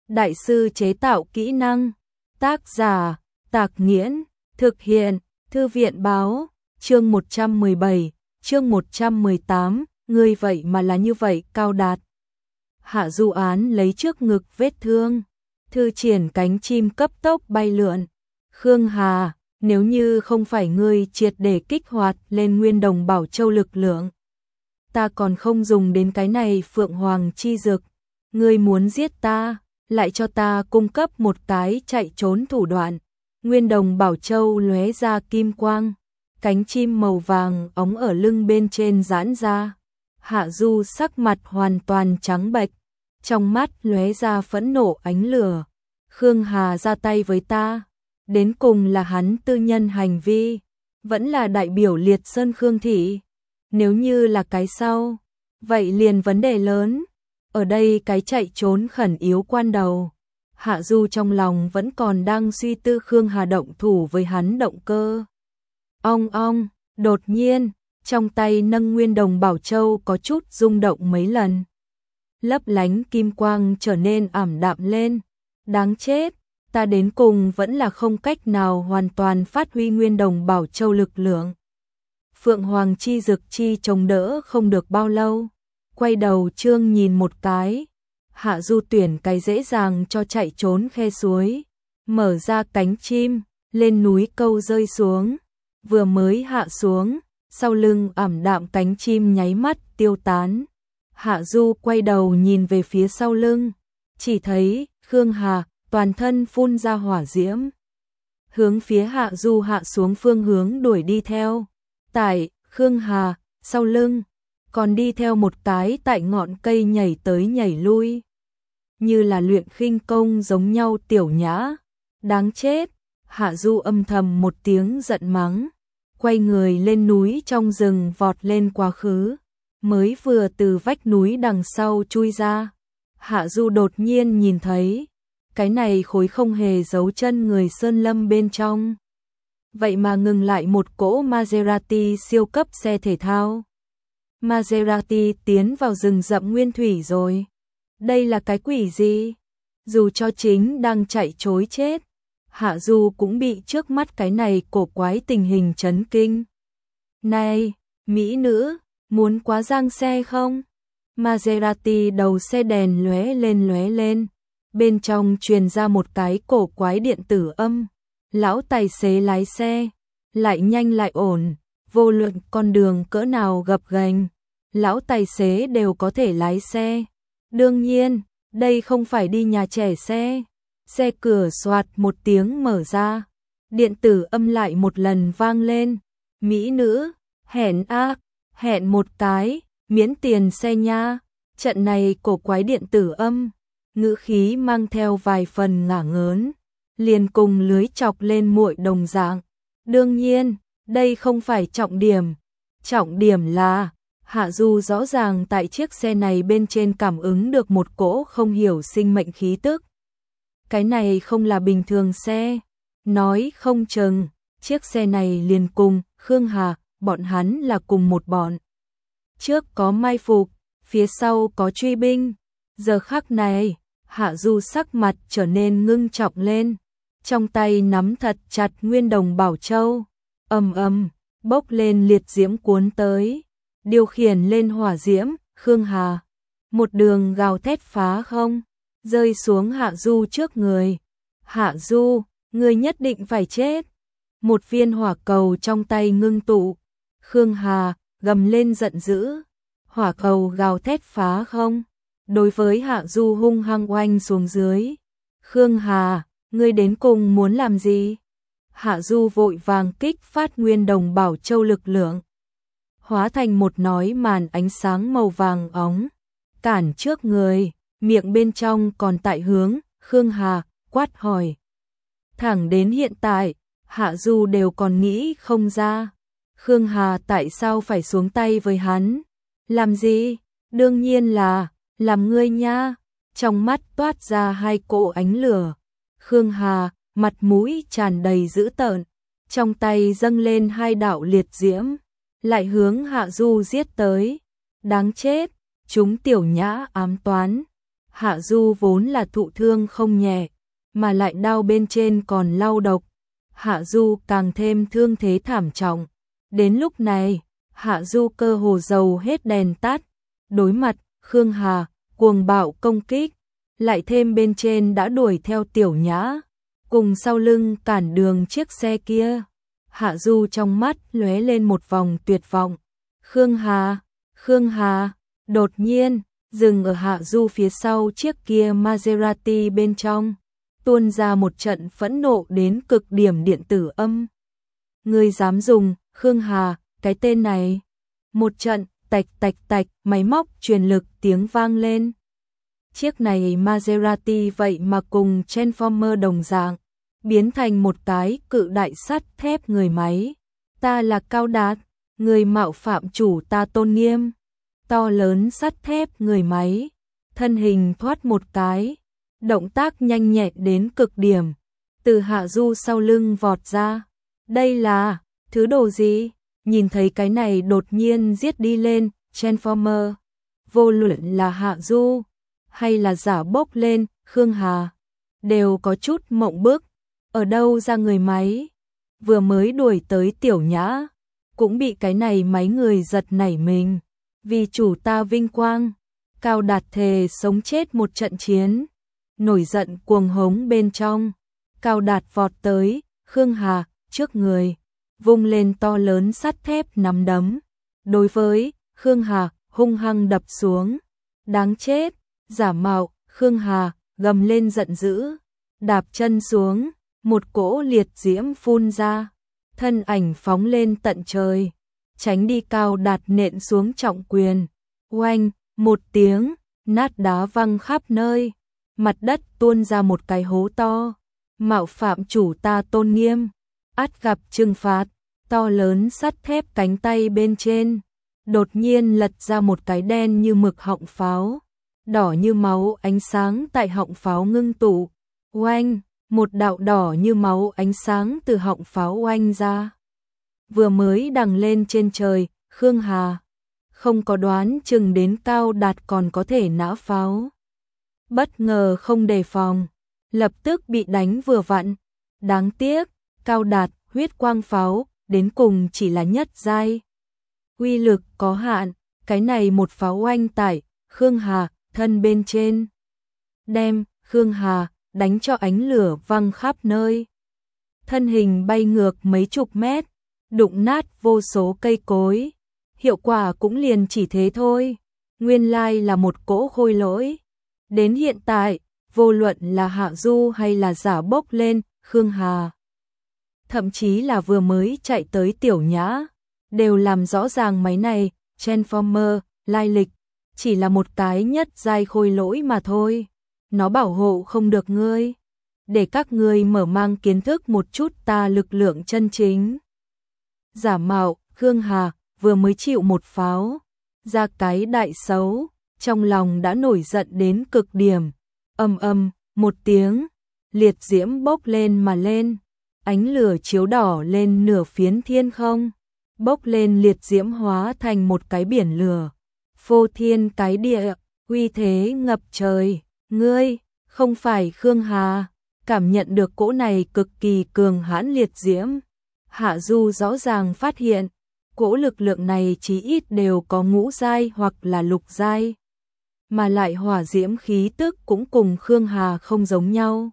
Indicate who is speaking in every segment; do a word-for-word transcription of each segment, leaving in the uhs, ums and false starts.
Speaker 1: đại sư chế tạo kỹ năng. Tác giả, Tạc Nghiễn, thực hiện, Thư viện báo, chương một trăm mười bảy, chương một trăm mười tám, ngươi vậy mà là như vậy Cao Đạt. Hạ Du Án lấy trước ngực vết thương, thư triển cánh chim cấp tốc bay lượn. Khương Hà, nếu như không phải ngươi triệt để kích hoạt lên Nguyên Đồng Bảo Châu lực lượng, ta còn không dùng đến cái này Phượng Hoàng chi dược. Ngươi muốn giết ta, lại cho ta cung cấp một cái chạy trốn thủ đoạn. Nguyên Đồng Bảo Châu lóe ra kim quang, cánh chim màu vàng óng ở lưng bên trên giãn ra. Hạ Du sắc mặt hoàn toàn trắng bệch, trong mắt lóe ra phẫn nộ ánh lửa. Khương Hà ra tay với ta, đến cùng là hắn tư nhân hành vi, vẫn là đại biểu Liệt Sơn Khương thị. Nếu như là cái sau, vậy liền vấn đề lớn. Ở đây cái chạy trốn khẩn yếu quan đầu, Hạ Du trong lòng vẫn còn đang suy tư Khương Hà động thủ với hắn động cơ. Ong ong, đột nhiên, trong tay nâng Nguyên Đồng Bảo Châu có chút rung động mấy lần. Lấp lánh kim quang trở nên ảm đạm lên. Đáng chết, ta đến cùng vẫn là không cách nào hoàn toàn phát huy Nguyên Đồng Bảo Châu lực lượng. Phượng Hoàng chi dực chi chống đỡ không được bao lâu. Quay đầu trương nhìn một cái, Hạ Du tuyển cái dễ dàng cho chạy trốn khe suối, mở ra cánh chim, lên núi câu rơi xuống. Vừa mới hạ xuống, sau lưng ảm đạm cánh chim nháy mắt tiêu tán. Hạ Du quay đầu nhìn về phía sau lưng, chỉ thấy Khương Hà toàn thân phun ra hỏa diễm, hướng phía Hạ Du hạ xuống phương hướng đuổi đi theo. Tại Khương Hà sau lưng còn đi theo một cái tại ngọn cây nhảy tới nhảy lui, như là luyện khinh công giống nhau tiểu nhã. Đáng chết, Hạ Du âm thầm một tiếng giận mắng, quay người lên núi trong rừng vọt lên quá khứ. Mới vừa từ vách núi đằng sau chui ra, Hạ Du đột nhiên nhìn thấy, cái này khối không hề giấu chân người sơn lâm bên trong. Vậy mà ngừng lại một cỗ Maserati siêu cấp xe thể thao. Maserati tiến vào rừng rậm nguyên thủy rồi. Đây là cái quỷ gì? Dù cho chính đang chạy trối chết, Hạ Du cũng bị trước mắt cái này cổ quái tình hình chấn kinh. Này, mỹ nữ, muốn quá giang xe không? Maserati đầu xe đèn lóe lên lóe lên, bên trong truyền ra một cái cổ quái điện tử âm. Lão tài xế lái xe, lại nhanh lại ổn, vô luận con đường cỡ nào gập ghềnh, lão tài xế đều có thể lái xe. Đương nhiên, đây không phải đi nhà trẻ xe. Xe cửa soạt một tiếng mở ra, điện tử âm lại một lần vang lên. Mỹ nữ, hẹn a, hẹn một cái, miễn tiền xe nha. Trận này cổ quái điện tử âm, ngữ khí mang theo vài phần ngả ngớn, liền cùng lưới chọc lên muội đồng dạng. Đương nhiên, đây không phải trọng điểm. Trọng điểm là, Hạ Du rõ ràng tại chiếc xe này bên trên cảm ứng được một cỗ không hiểu sinh mệnh khí tức. Cái này không là bình thường xe. Nói không chừng, chiếc xe này liền cùng Khương Hà, bọn hắn là cùng một bọn. Trước có mai phục, phía sau có truy binh. Giờ khắc này, Hạ Du sắc mặt trở nên ngưng trọng lên, trong tay nắm thật chặt Nguyên Đồng Bảo Châu, ầm ầm bốc lên liệt diễm cuốn tới, điều khiển lên hỏa diễm. Khương Hà một đường gào thét phá không, rơi xuống Hạ Du trước người. Hạ Du, ngươi nhất định phải chết. Một viên hỏa cầu trong tay ngưng tụ, Khương Hà gầm lên giận dữ, hỏa cầu gào thét phá không, đối với Hạ Du hung hăng oanh xuống dưới. Khương Hà, ngươi đến cùng muốn làm gì? Hạ Du vội vàng kích phát Nguyên Đồng Bảo Châu lực lượng, hóa thành một nói màn ánh sáng màu vàng óng, cản trước người, miệng bên trong còn tại hướng Khương Hà quát hỏi. Thẳng đến hiện tại, Hạ Du đều còn nghĩ không ra, Khương Hà tại sao phải xuống tay với hắn? Làm gì? Đương nhiên là làm ngươi nha. Trong mắt toát ra hai cỗ ánh lửa. Khương Hà mặt mũi tràn đầy dữ tợn, trong tay dâng lên hai đạo liệt diễm, lại hướng Hạ Du giết tới. Đáng chết, chúng tiểu nhã ám toán. Hạ Du vốn là thụ thương không nhẹ, mà lại đau bên trên còn lau độc. Hạ Du càng thêm thương thế thảm trọng. Đến lúc này, Hạ Du cơ hồ dầu hết đèn tắt, đối mặt Khương Hà cuồng bạo công kích, lại thêm bên trên đã đuổi theo Tiểu Nhã, cùng sau lưng cản đường chiếc xe kia. Hạ Du trong mắt lóe lên một vòng tuyệt vọng. Khương Hà, Khương Hà, đột nhiên, dừng ở Hạ Du phía sau chiếc kia Maserati bên trong, tuôn ra một trận phẫn nộ đến cực điểm điện tử âm. Ngươi dám dùng Khương Hà, cái tên này? Một trận tạch tạch tạch, máy móc truyền lực tiếng vang lên. Chiếc này Maserati vậy mà cùng Transformer đồng dạng, biến thành một cái cự đại sắt thép người máy. Ta là Cao Đạt, người mạo phạm chủ ta tôn nghiêm. To lớn sắt thép người máy, thân hình thoát một cái, động tác nhanh nhẹn đến cực điểm, từ Hạ Du sau lưng vọt ra. Đây là thứ đồ gì? Nhìn thấy cái này đột nhiên giết đi lên Transformer, vô luận là Hạ Du hay là giả bốc lên Khương Hà, đều có chút mộng bức. Ở đâu ra người máy? Vừa mới đuổi tới Tiểu Nhã, cũng bị cái này máy người giật nảy mình. Vì chủ ta vinh quang, Cao Đạt thề sống chết một trận chiến. Nổi giận cuồng hống bên trong, Cao Đạt vọt tới Khương Hà trước người, vung lên to lớn sắt thép nắm đấm. Đối với Khương Hà hung hăng đập xuống. Đáng chết, giả mạo. Khương Hà gầm lên giận dữ, đạp chân xuống, một cỗ liệt diễm phun ra, thân ảnh phóng lên tận trời, tránh đi Cao Đạt nện xuống trọng quyền. Oanh, một tiếng, nát đá văng khắp nơi, mặt đất tuôn ra một cái hố to. Mạo phạm chủ ta tôn nghiêm, ắt gặp trừng phạt. To lớn sắt thép cánh tay bên trên, đột nhiên lật ra một cái đen như mực họng pháo, đỏ như máu ánh sáng tại họng pháo ngưng tụ. Oanh, một đạo đỏ như máu ánh sáng từ họng pháo oanh ra. Vừa mới đằng lên trên trời, Khương Hà không có đoán chừng đến Cao Đạt còn có thể nã pháo. Bất ngờ không đề phòng, lập tức bị đánh vừa vặn. Đáng tiếc, Cao Đạt huyết quang pháo đến cùng chỉ là nhất giai, uy lực có hạn. Cái này một pháo oanh tại Khương Hà thân bên trên, đem Khương Hà đánh cho ánh lửa văng khắp nơi. Thân hình bay ngược mấy chục mét, đụng nát vô số cây cối. Hiệu quả cũng liền chỉ thế thôi. Nguyên lai là một cỗ khôi lỗi. Đến hiện tại, vô luận là Hạ Du hay là giả bốc lên Khương Hà, thậm chí là vừa mới chạy tới Tiểu Nhã, đều làm rõ ràng máy này Transformer lai lịch chỉ là một cái nhất giai khôi lỗi mà thôi. Nó bảo hộ không được ngươi, để các ngươi mở mang kiến thức một chút ta lực lượng chân chính. Giả mạo Khương Hà vừa mới chịu một pháo ra cái đại xấu, trong lòng đã nổi giận đến cực điểm. Ầm ầm một tiếng, liệt diễm bốc lên mà lên, ánh lửa chiếu đỏ lên nửa phiến thiên không, bốc lên liệt diễm hóa thành một cái biển lửa, phô thiên cái địa, uy thế ngập trời. Ngươi không phải Khương Hà? Cảm nhận được cỗ này cực kỳ cường hãn liệt diễm, Hạ Du rõ ràng phát hiện cỗ lực lượng này chí ít đều có ngũ giai hoặc là lục giai, mà lại hỏa diễm khí tức cũng cùng Khương Hà không giống nhau.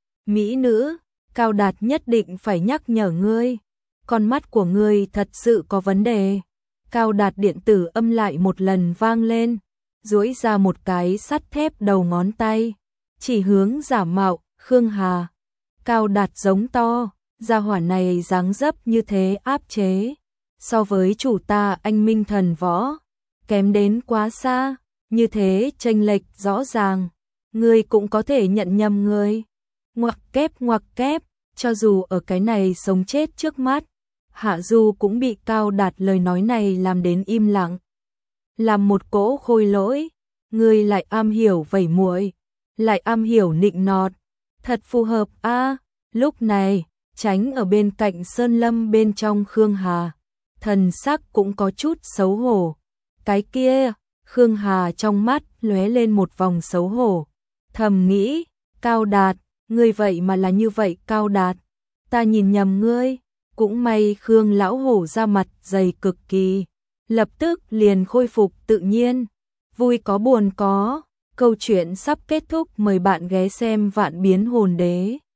Speaker 1: Mỹ nữ, Cao Đạt nhất định phải nhắc nhở ngươi, con mắt của ngươi thật sự có vấn đề. Cao Đạt điện tử âm lại một lần vang lên, duỗi ra một cái sắt thép đầu ngón tay, chỉ hướng giả mạo Khương Hà. Cao Đạt giống to, gia hỏa này dáng dấp như thế áp chế, so với chủ ta anh minh thần võ, kém đến quá xa, như thế chênh lệch rõ ràng, ngươi cũng có thể nhận nhầm ngươi. Ngoặc kép ngoặc kép, cho dù ở cái này sống chết trước mắt, Hạ Du cũng bị Cao Đạt lời nói này làm đến im lặng. Làm một cỗ khôi lỗi, ngươi lại am hiểu vẩy muội, lại am hiểu nịnh nọt, thật phù hợp a. À, lúc này, tránh ở bên cạnh Sơn Lâm bên trong Khương Hà, thần sắc cũng có chút xấu hổ. Cái kia, Khương Hà trong mắt lóe lên một vòng xấu hổ, thầm nghĩ, Cao Đạt, ngươi vậy mà là như vậy Cao Đạt, ta nhìn nhầm ngươi, cũng may Khương lão hổ ra mặt dày cực kỳ, lập tức liền khôi phục tự nhiên, vui có buồn có, câu chuyện sắp kết thúc, mời bạn ghé xem Vạn Biến Hồn Đế.